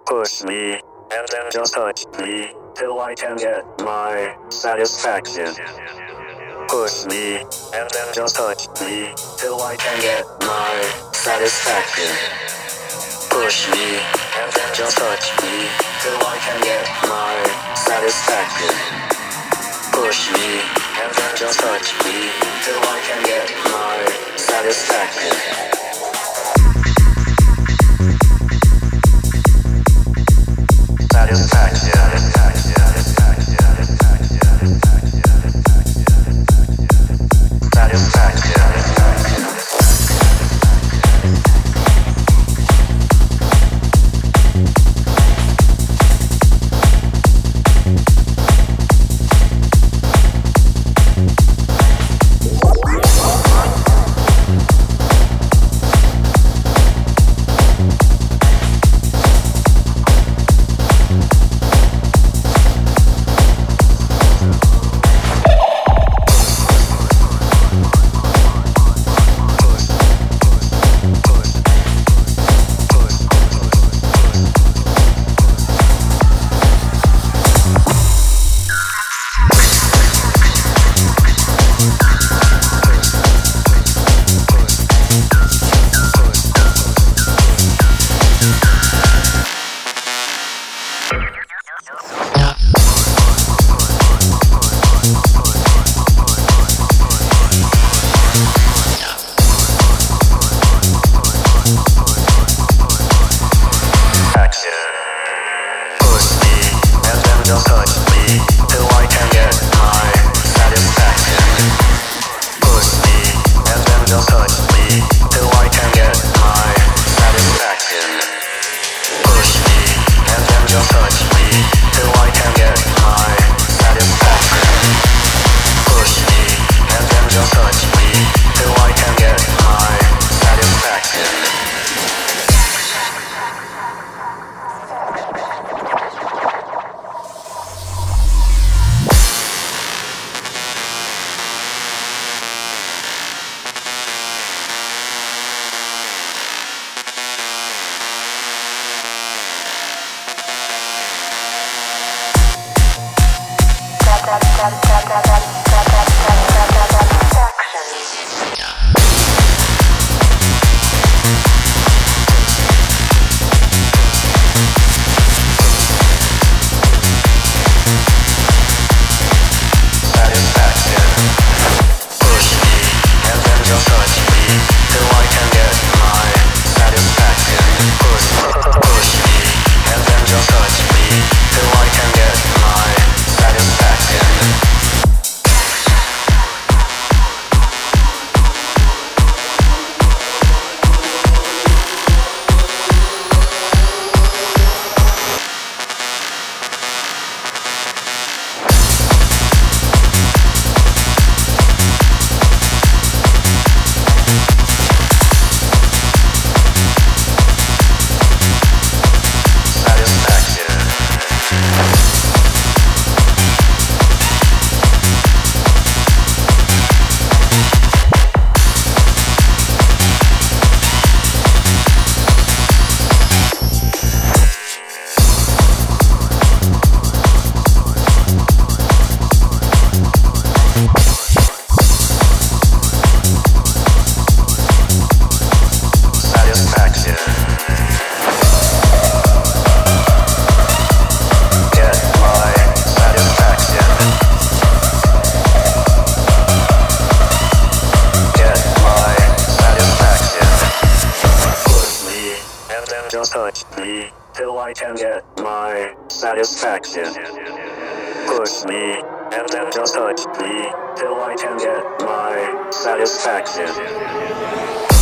Push me, and then just touch me, till I can get my satisfaction. Push me, and then just touch me, till I can get my satisfaction. Push me, and then just touch me, till I can get my satisfaction. Push me, and then just touch me, till I can get my satisfaction. Just touch me till I can get my satisfaction. Push me and then just touch me till I can get my satisfaction.